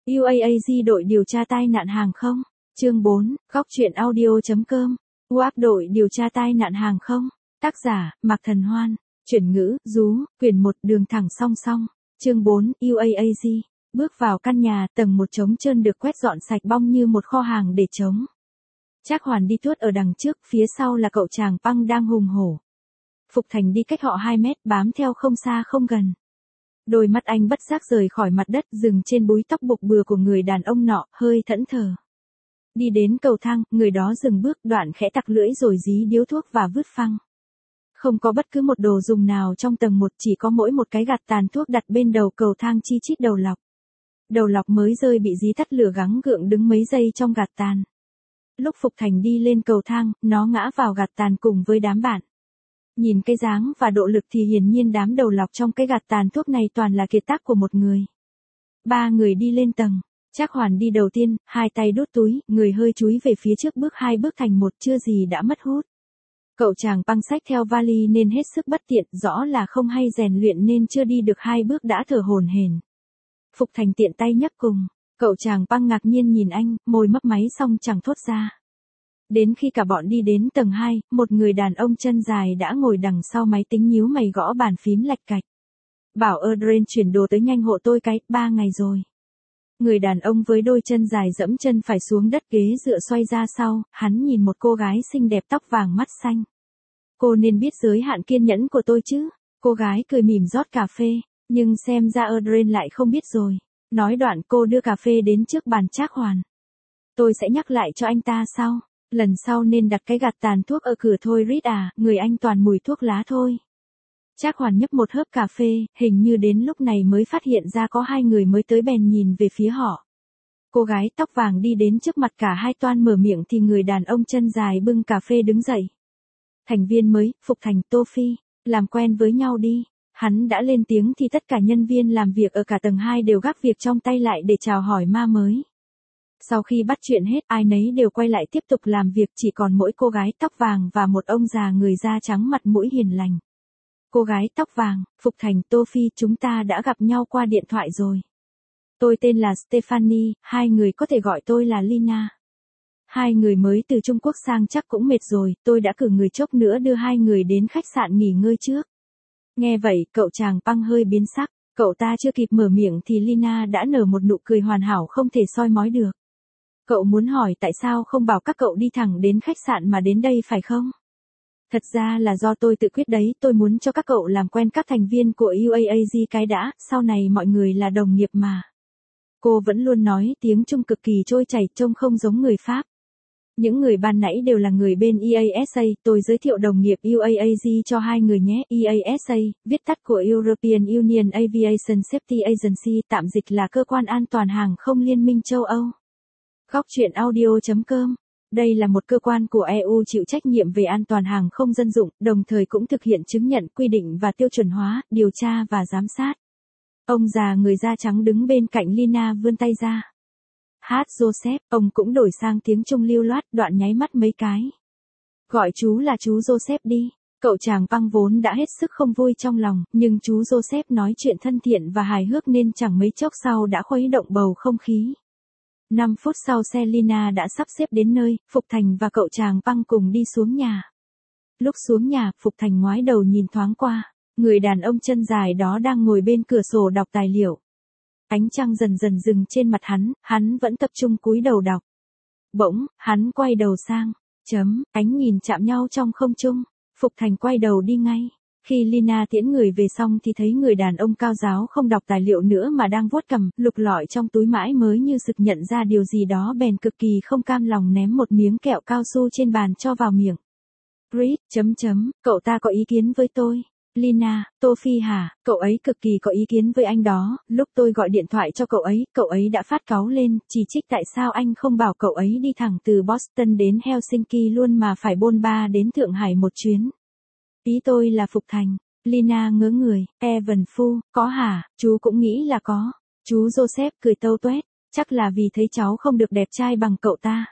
UAAZ đội điều tra tai nạn hàng không. Chương 4, góc truyện audio.com. UAP đội điều tra tai nạn hàng không. Tác giả, Mạc Thần Hoan. Chuyển ngữ, Dú, quyển 1 đường thẳng song song. Chương 4, UAAZ. Bước vào căn nhà, tầng 1 trống trơn được quét dọn sạch bong như một kho hàng để trống. Trác Hoàn đi tuốt ở đằng trước, phía sau là cậu chàng Păng đang hùng hổ. Phục Thành đi cách họ 2 mét, bám theo không xa không gần. Đôi mắt anh bất giác rời khỏi mặt đất, dừng trên búi tóc buộc bừa của người đàn ông nọ, hơi thẫn thờ. Đi đến cầu thang, người đó dừng bước, đoạn khẽ tặc lưỡi rồi dí điếu thuốc và vứt phăng. Không có bất cứ một đồ dùng nào trong tầng 1, chỉ có mỗi một cái gạt tàn thuốc đặt bên đầu cầu thang chi chít đầu lọc. Đầu lọc mới rơi bị dí tắt lửa gắng gượng đứng mấy giây trong gạt tàn. Lúc Phục Thành đi lên cầu thang, nó ngã vào gạt tàn cùng với đám bạn. Nhìn cái dáng và độ lực thì hiển nhiên đám đầu lọc trong cái gạt tàn thuốc này toàn là kiệt tác của một người. 3 người đi lên tầng. Trác Hoàn đi đầu tiên, 2 tay đút túi, người hơi chúi về phía trước bước 2 bước thành một, chưa gì đã mất hút. Cậu chàng Păng xách theo vali nên hết sức bất tiện, rõ là không hay rèn luyện nên chưa đi được 2 bước đã thở hổn hển. Phục Thành tiện tay nhấc cùng. Cậu chàng Păng ngạc nhiên nhìn anh, môi mấp máy xong chẳng thốt ra. Đến khi cả bọn đi đến tầng 2, một người đàn ông chân dài đã ngồi đằng sau máy tính nhíu mày gõ bàn phím lạch cạch. Bảo Adrian chuyển đồ tới nhanh hộ tôi cái, 3 ngày rồi. Người đàn ông với đôi chân dài dẫm chân phải xuống đất, ghế dựa xoay ra sau, hắn nhìn một cô gái xinh đẹp tóc vàng mắt xanh. Cô nên biết giới hạn kiên nhẫn của tôi chứ. Cô gái cười mỉm rót cà phê, nhưng xem ra Adrian lại không biết rồi. Nói đoạn cô đưa cà phê đến trước bàn Trác Hoàn. Tôi sẽ nhắc lại cho anh ta sau. Lần sau nên đặt cái gạt tàn thuốc ở cửa thôi Reed à, người anh toàn mùi thuốc lá thôi. Trác Hoàn nhấp một hớp cà phê, hình như đến lúc này mới phát hiện ra có 2 người mới tới bèn nhìn về phía họ. Cô gái tóc vàng đi đến trước mặt cả hai toan mở miệng thì người đàn ông chân dài bưng cà phê đứng dậy. Thành viên mới, Phục Thành, Tô Phi, làm quen với nhau đi. Hắn đã lên tiếng thì tất cả nhân viên làm việc ở cả tầng 2 đều gác việc trong tay lại để chào hỏi ma mới. Sau khi bắt chuyện hết, ai nấy đều quay lại tiếp tục làm việc, chỉ còn mỗi cô gái tóc vàng và một ông già người da trắng mặt mũi hiền lành. Cô gái tóc vàng, Phục Thành, Tô Phi, chúng ta đã gặp nhau qua điện thoại rồi. Tôi tên là Stephanie, 2 người có thể gọi tôi là Lina. 2 người mới từ Trung Quốc sang chắc cũng mệt rồi, tôi đã cử người chốc nữa đưa 2 người đến khách sạn nghỉ ngơi trước. Nghe vậy, cậu chàng Păng hơi biến sắc, cậu ta chưa kịp mở miệng thì Lina đã nở một nụ cười hoàn hảo không thể soi mói được. Cậu muốn hỏi tại sao không bảo các cậu đi thẳng đến khách sạn mà đến đây phải không? Thật ra là do tôi tự quyết đấy, tôi muốn cho các cậu làm quen các thành viên của UAAZ cái đã, sau này mọi người là đồng nghiệp mà. Cô vẫn luôn nói tiếng Trung cực kỳ trôi chảy, trông không giống người Pháp. Những người ban nãy đều là người bên EASA, tôi giới thiệu đồng nghiệp UAAZ cho 2 người nhé. EASA, viết tắt của European Union Aviation Safety Agency, tạm dịch là Cơ quan An toàn Hàng không Liên minh châu Âu. Góc truyện audio.com. Đây là một cơ quan của EU chịu trách nhiệm về an toàn hàng không dân dụng, đồng thời cũng thực hiện chứng nhận, quy định và tiêu chuẩn hóa, điều tra và giám sát. Ông già người da trắng đứng bên cạnh Lina vươn tay ra. Hát Joseph, ông cũng đổi sang tiếng Trung lưu loát, đoạn nháy mắt mấy cái. Gọi chú là chú Joseph đi. Cậu chàng Păng vốn đã hết sức không vui trong lòng, nhưng chú Joseph nói chuyện thân thiện và hài hước nên chẳng mấy chốc sau đã khuấy động bầu không khí. 5 phút sau xe Lina đã sắp xếp đến nơi, Phục Thành và cậu chàng Păng cùng đi xuống nhà. Lúc xuống nhà, Phục Thành ngoái đầu nhìn thoáng qua, người đàn ông chân dài đó đang ngồi bên cửa sổ đọc tài liệu. Ánh trăng dần dần dừng trên mặt hắn vẫn tập trung cúi đầu đọc. Bỗng, hắn quay đầu sang, ánh nhìn chạm nhau trong không trung, Phục Thành quay đầu đi ngay. Khi Lina tiễn người về xong thì thấy người đàn ông cao giáo không đọc tài liệu nữa mà đang vuốt cằm, lục lọi trong túi mãi mới như sực nhận ra điều gì đó bèn cực kỳ không cam lòng ném một miếng kẹo cao su trên bàn cho vào miệng. Reed, cậu ta có ý kiến với tôi. Lina, Tô Phi hả, cậu ấy cực kỳ có ý kiến với anh đó, lúc tôi gọi điện thoại cho cậu ấy đã phát cáu lên, chỉ trích tại sao anh không bảo cậu ấy đi thẳng từ Boston đến Helsinki luôn mà phải bôn ba đến Thượng Hải một chuyến. Ý tôi là Phục Thành. Lina ngớ người, Evan Phu, có hả, chú cũng nghĩ là có. Chú Joseph cười tâu tuét, chắc là vì thấy cháu không được đẹp trai bằng cậu ta.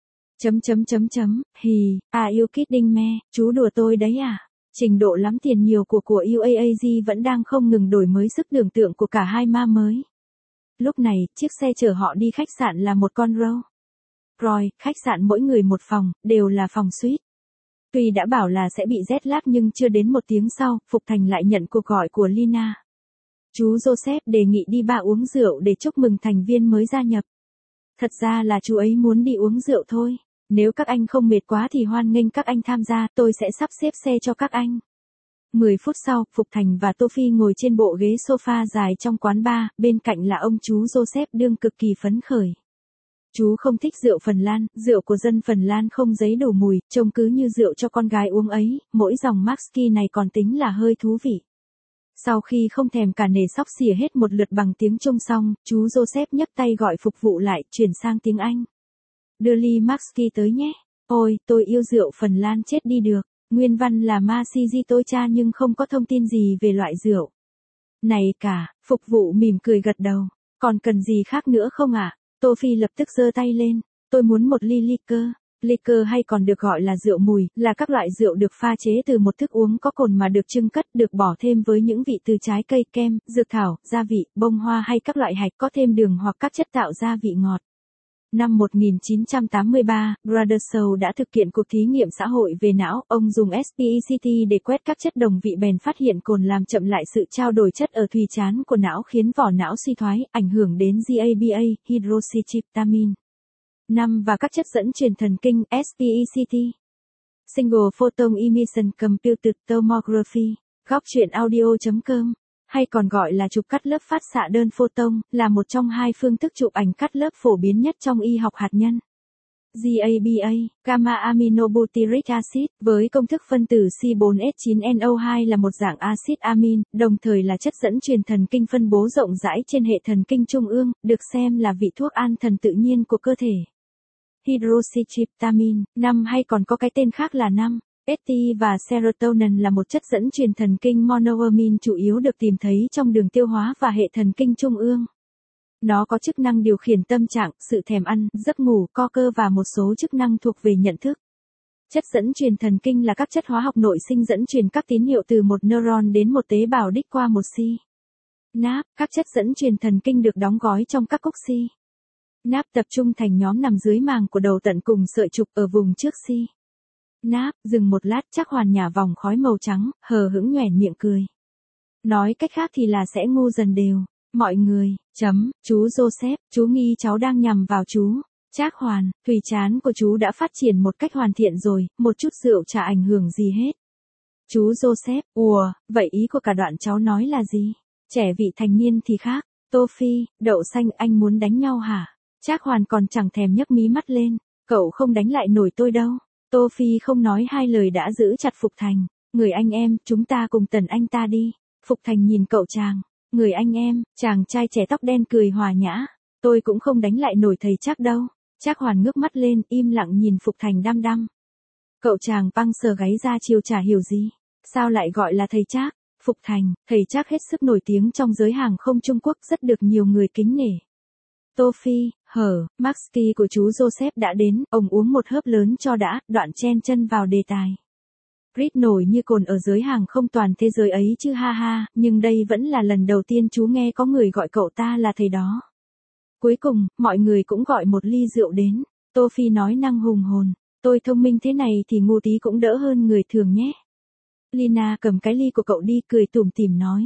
Hì, are you kidding me, chú đùa tôi đấy à? Trình độ lắm tiền nhiều của UAAZ vẫn đang không ngừng đổi mới sức tưởng tượng của cả hai ma mới. Lúc này, chiếc xe chở họ đi khách sạn là một con Rolls Royce, khách sạn mỗi người một phòng, đều là phòng suite. Tuy đã bảo là sẽ bị jet lag nhưng chưa đến 1 tiếng sau, Phục Thành lại nhận cuộc gọi của Lina. Chú Joseph đề nghị đi bar uống rượu để chúc mừng thành viên mới gia nhập. Thật ra là chú ấy muốn đi uống rượu thôi. Nếu các anh không mệt quá thì hoan nghênh các anh tham gia, tôi sẽ sắp xếp xe cho các anh. 10 phút sau, Phục Thành và Tô Phi ngồi trên bộ ghế sofa dài trong quán bar, bên cạnh là ông chú Joseph đương cực kỳ phấn khởi. Chú không thích rượu Phần Lan, rượu của dân Phần Lan không giấy đổ mùi, trông cứ như rượu cho con gái uống ấy, mỗi dòng Maxki này còn tính là hơi thú vị. Sau khi không thèm cả nể sóc xỉa hết một lượt bằng tiếng Trung xong, chú Joseph nhấc tay gọi phục vụ lại, chuyển sang tiếng Anh. Đưa ly Maxki tới nhé. Ôi, tôi yêu rượu Phần Lan chết đi được. Nguyên văn là Masiji tôi cha nhưng không có thông tin gì về loại rượu. Này cả, phục vụ mỉm cười gật đầu. Còn cần gì khác nữa không ạ? Tô Phi lập tức giơ tay lên. Tôi muốn một ly liquor. Liquor hay còn được gọi là rượu mùi, là các loại rượu được pha chế từ một thức uống có cồn mà được chưng cất, được bỏ thêm với những vị từ trái cây, kem, dược thảo, gia vị, bông hoa hay các loại hạch có thêm đường hoặc các chất tạo gia vị ngọt. Năm 1983, Brothershow đã thực hiện cuộc thí nghiệm xã hội về não, ông dùng SPECT để quét các chất đồng vị bèn phát hiện cồn làm chậm lại sự trao đổi chất ở thùy trán của não khiến vỏ não suy thoái, ảnh hưởng đến GABA, hydroxytryptamine. 5 và các chất dẫn truyền thần kinh, SPECT. Single Photon Emission Computed Tomography, góc truyện audio.com, hay còn gọi là chụp cắt lớp phát xạ đơn photon, là một trong 2 phương thức chụp ảnh cắt lớp phổ biến nhất trong y học hạt nhân. GABA, gamma aminobutyric acid, với công thức phân tử C4H9NO2 là một dạng axit amin, đồng thời là chất dẫn truyền thần kinh phân bố rộng rãi trên hệ thần kinh trung ương, được xem là vị thuốc an thần tự nhiên của cơ thể. Hydroxytryptamine, 5 hay còn có cái tên khác là 5-HT và serotonin là một chất dẫn truyền thần kinh monoamine chủ yếu được tìm thấy trong đường tiêu hóa và hệ thần kinh trung ương. Nó có chức năng điều khiển tâm trạng, sự thèm ăn, giấc ngủ, co cơ và một số chức năng thuộc về nhận thức. Chất dẫn truyền thần kinh là các chất hóa học nội sinh dẫn truyền các tín hiệu từ một neuron đến một tế bào đích qua một synapse. Các chất dẫn truyền thần kinh được đóng gói trong các cốc synapse tập trung thành nhóm nằm dưới màng của đầu tận cùng sợi trục ở vùng trước synapse. Dừng một lát, Trác Hoàn nhả vòng khói màu trắng, hờ hững nhoẻn miệng cười. Nói cách khác thì là sẽ ngu dần đều. Mọi người, chú Joseph, chú nghi cháu đang nhằm vào chú. Trác Hoàn, thùy trán của chú đã phát triển một cách hoàn thiện rồi, một chút rượu chả ảnh hưởng gì hết. Chú Joseph, vậy ý của cả đoạn cháu nói là gì? Trẻ vị thành niên thì khác. Tô Phi, đậu xanh, anh muốn đánh nhau hả? Trác Hoàn còn chẳng thèm nhấc mí mắt lên. Cậu không đánh lại nổi tôi đâu. Tô Phi không nói hai lời đã giữ chặt Phục Thành. Người anh em, chúng ta cùng tần anh ta đi. Phục Thành nhìn cậu chàng. Người anh em, chàng trai trẻ tóc đen cười hòa nhã. Tôi cũng không đánh lại nổi thầy Trác đâu. Trác Hoàn ngước mắt lên, im lặng nhìn Phục Thành đăm đăm. Cậu chàng băng sờ gáy ra chiều chả hiểu gì. Sao lại gọi là thầy Trác? Phục Thành, thầy Trác hết sức nổi tiếng trong giới hàng không Trung Quốc, rất được nhiều người kính nể. Tô Phi, Maxki của chú Joseph đã đến, ông uống một hớp lớn cho đã, đoạn chen chân vào đề tài. Reed nổi như cồn ở giới hàng không toàn thế giới ấy chứ ha ha, nhưng đây vẫn là lần đầu tiên chú nghe có người gọi cậu ta là thầy đó. Cuối cùng, mọi người cũng gọi một ly rượu đến. Tô Phi nói năng hùng hồn, tôi thông minh thế này thì ngu tí cũng đỡ hơn người thường nhé. Lina cầm cái ly của cậu đi, cười tủm tỉm nói.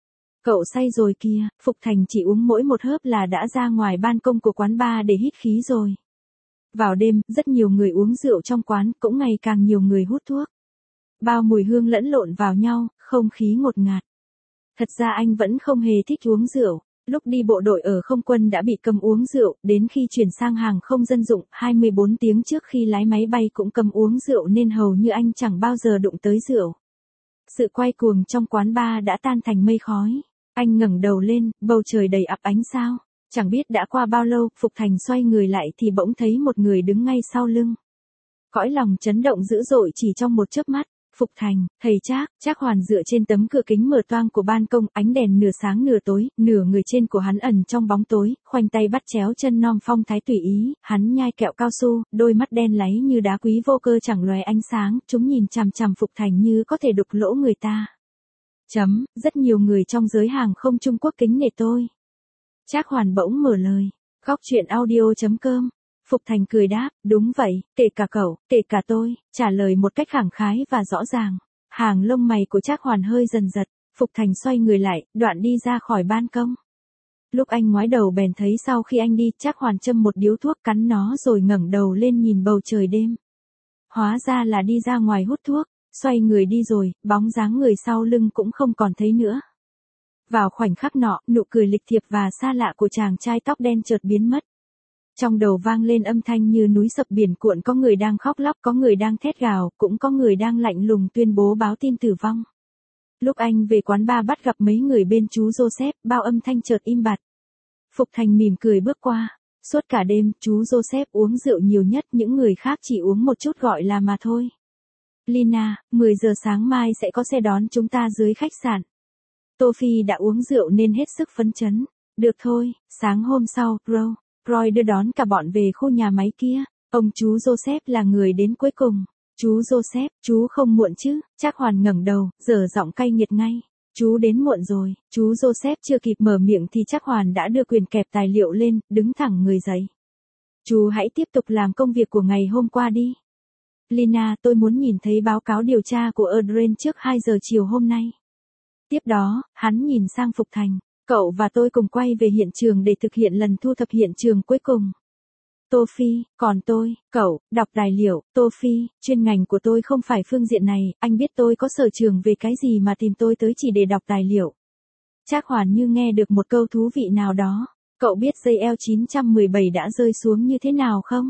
Cậu say rồi kìa, Phục Thành chỉ uống mỗi một hớp là đã ra ngoài ban công của quán bar để hít khí rồi. Vào đêm, rất nhiều người uống rượu trong quán, cũng ngày càng nhiều người hút thuốc. Bao mùi hương lẫn lộn vào nhau, không khí ngột ngạt. Thật ra anh vẫn không hề thích uống rượu. Lúc đi bộ đội ở không quân đã bị cấm uống rượu, đến khi chuyển sang hàng không dân dụng, 24 tiếng trước khi lái máy bay cũng cấm uống rượu nên hầu như anh chẳng bao giờ đụng tới rượu. Sự quay cuồng trong quán bar đã tan thành mây khói. Anh ngẩng đầu lên, bầu trời đầy ắp ánh sao. Chẳng biết đã qua bao lâu, Phục Thành xoay người lại thì bỗng thấy một người đứng ngay sau lưng. Cõi lòng chấn động dữ dội chỉ trong một chớp mắt. Phục Thành, thầy Trác. Trác Hoàn dựa trên tấm cửa kính mở toang của ban công, ánh đèn nửa sáng nửa tối, nửa người trên của hắn ẩn trong bóng tối, khoanh tay bắt chéo chân non phong thái tùy ý, hắn nhai kẹo cao su, đôi mắt đen láy như đá quý vô cơ chẳng lóe ánh sáng, chúng nhìn chằm chằm Phục Thành như có thể đục lỗ người ta. Rất nhiều người trong giới hàng không Trung Quốc kính nể tôi. Trác Hoàn bỗng mở lời. Góc chuyện audio.com. Phục Thành cười đáp, đúng vậy, kể cả cậu, kể cả tôi, trả lời một cách khẳng khái và rõ ràng. Hàng lông mày của Trác Hoàn hơi dần giật, Phục Thành xoay người lại, đoạn đi ra khỏi ban công. Lúc anh ngoái đầu bèn thấy sau khi anh đi, Trác Hoàn châm một điếu thuốc cắn nó rồi ngẩng đầu lên nhìn bầu trời đêm. Hóa ra là đi ra ngoài hút thuốc, xoay người đi rồi, bóng dáng người sau lưng cũng không còn thấy nữa. Vào khoảnh khắc nọ, nụ cười lịch thiệp và xa lạ của chàng trai tóc đen chợt biến mất. Trong đầu vang lên âm thanh như núi sập biển cuộn, có người đang khóc lóc, có người đang thét gào, cũng có người đang lạnh lùng tuyên bố báo tin tử vong. Lúc anh về quán bar bắt gặp mấy người bên chú Joseph, bao âm thanh chợt im bặt. Phục Thành mỉm cười bước qua. Suốt cả đêm, chú Joseph uống rượu nhiều nhất, những người khác chỉ uống một chút gọi là mà thôi. Lina, 10 giờ sáng mai sẽ có xe đón chúng ta dưới khách sạn. Tô Phi đã uống rượu nên hết sức phấn chấn. Được thôi, sáng hôm sau, Roy đưa đón cả bọn về khu nhà máy kia. Ông chú Joseph là người đến cuối cùng. Chú Joseph, chú không muộn chứ? Trác Hoàn ngẩng đầu, dở giọng cay nghiệt ngay. Chú đến muộn rồi. Chú Joseph chưa kịp mở miệng thì Trác Hoàn đã đưa quyền kẹp tài liệu lên, đứng thẳng người dậy. Chú hãy tiếp tục làm công việc của ngày hôm qua đi. Lina, tôi muốn nhìn thấy báo cáo điều tra của Adrian trước 2 giờ chiều hôm nay. Tiếp đó, hắn nhìn sang Phục Thành. Cậu và tôi cùng quay về hiện trường để thực hiện lần thu thập hiện trường cuối cùng. Tô Phi, còn tôi, cậu, đọc tài liệu. Tô Phi, chuyên ngành của tôi không phải phương diện này, anh biết tôi có sở trường về cái gì mà tìm tôi tới chỉ để đọc tài liệu. Trác Hoàn như nghe được một câu thú vị nào đó. Cậu biết JL917 đã rơi xuống như thế nào không?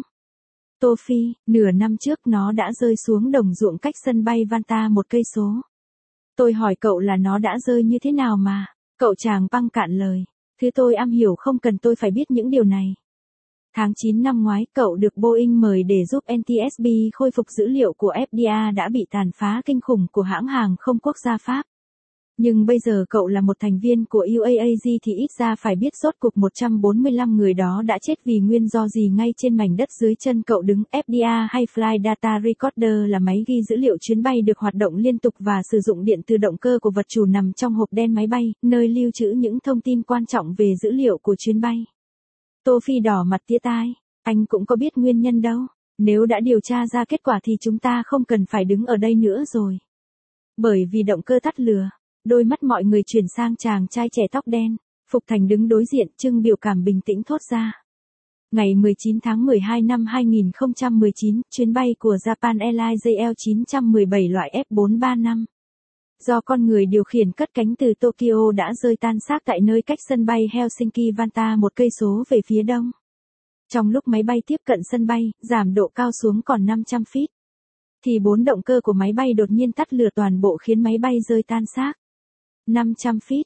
Tô Phi, nửa năm trước nó đã rơi xuống đồng ruộng cách sân bay Vanta 1 cây số. Tôi hỏi cậu là nó đã rơi như thế nào mà. Cậu chàng băng cạn lời. Thứ tôi am hiểu không cần tôi phải biết những điều này. Tháng 9 năm ngoái, cậu được Boeing mời để giúp NTSB khôi phục dữ liệu của FDA đã bị tàn phá kinh khủng của hãng hàng không quốc gia Pháp. Nhưng bây giờ cậu là một thành viên của UAAG thì ít ra phải biết rốt cuộc 145 người đó đã chết vì nguyên do gì ngay trên mảnh đất dưới chân cậu đứng. FDA hay Flight Data Recorder là máy ghi dữ liệu chuyến bay được hoạt động liên tục và sử dụng điện từ động cơ của vật chủ nằm trong hộp đen máy bay, nơi lưu trữ những thông tin quan trọng về dữ liệu của chuyến bay. Tô Phi đỏ mặt tía tai. Anh cũng có biết nguyên nhân đâu. Nếu đã điều tra ra kết quả thì chúng ta không cần phải đứng ở đây nữa rồi. Bởi vì động cơ tắt lửa. Đôi mắt mọi người chuyển sang chàng trai trẻ tóc đen. Phục Thành đứng đối diện, trưng biểu cảm bình tĩnh thốt ra. Ngày 19 tháng 12 năm 2019, chuyến bay của Japan Airlines JL917 loại F435. Do con người điều khiển cất cánh từ Tokyo đã rơi tan xác tại nơi cách sân bay Helsinki Vanta 1 cây số về phía đông. Trong lúc máy bay tiếp cận sân bay, giảm độ cao xuống còn 500 feet. Thì 4 động cơ của máy bay đột nhiên tắt lửa toàn bộ khiến máy bay rơi tan xác. 500 feet,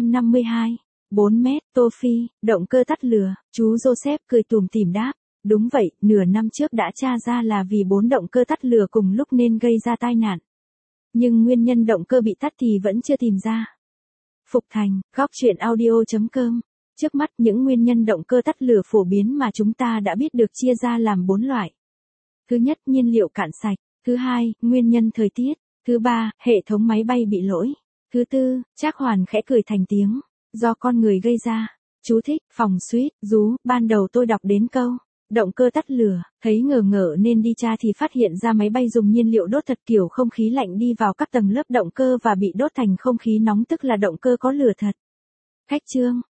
152, 4 mét, Tô Phi, động cơ tắt lửa, chú Joseph cười tủm tỉm đáp. Đúng vậy, nửa năm trước đã tra ra là vì 4 động cơ tắt lửa cùng lúc nên gây ra tai nạn. Nhưng nguyên nhân động cơ bị tắt thì vẫn chưa tìm ra. Phục Thành, góc chuyện audio.com. Trước mắt những nguyên nhân động cơ tắt lửa phổ biến mà chúng ta đã biết được chia ra làm 4 loại. Thứ nhất, nhiên liệu cạn sạch. Thứ hai, nguyên nhân thời tiết. Thứ ba, hệ thống máy bay bị lỗi. Thứ tư, Trác Hoàn khẽ cười thành tiếng. Do con người gây ra. Chú thích, phòng suýt, rú, ban đầu tôi đọc đến câu. Động cơ tắt lửa, thấy ngờ ngợ nên đi tra thì phát hiện ra máy bay dùng nhiên liệu đốt thật kiểu không khí lạnh đi vào các tầng lớp động cơ và bị đốt thành không khí nóng tức là động cơ có lửa thật. Khách chương.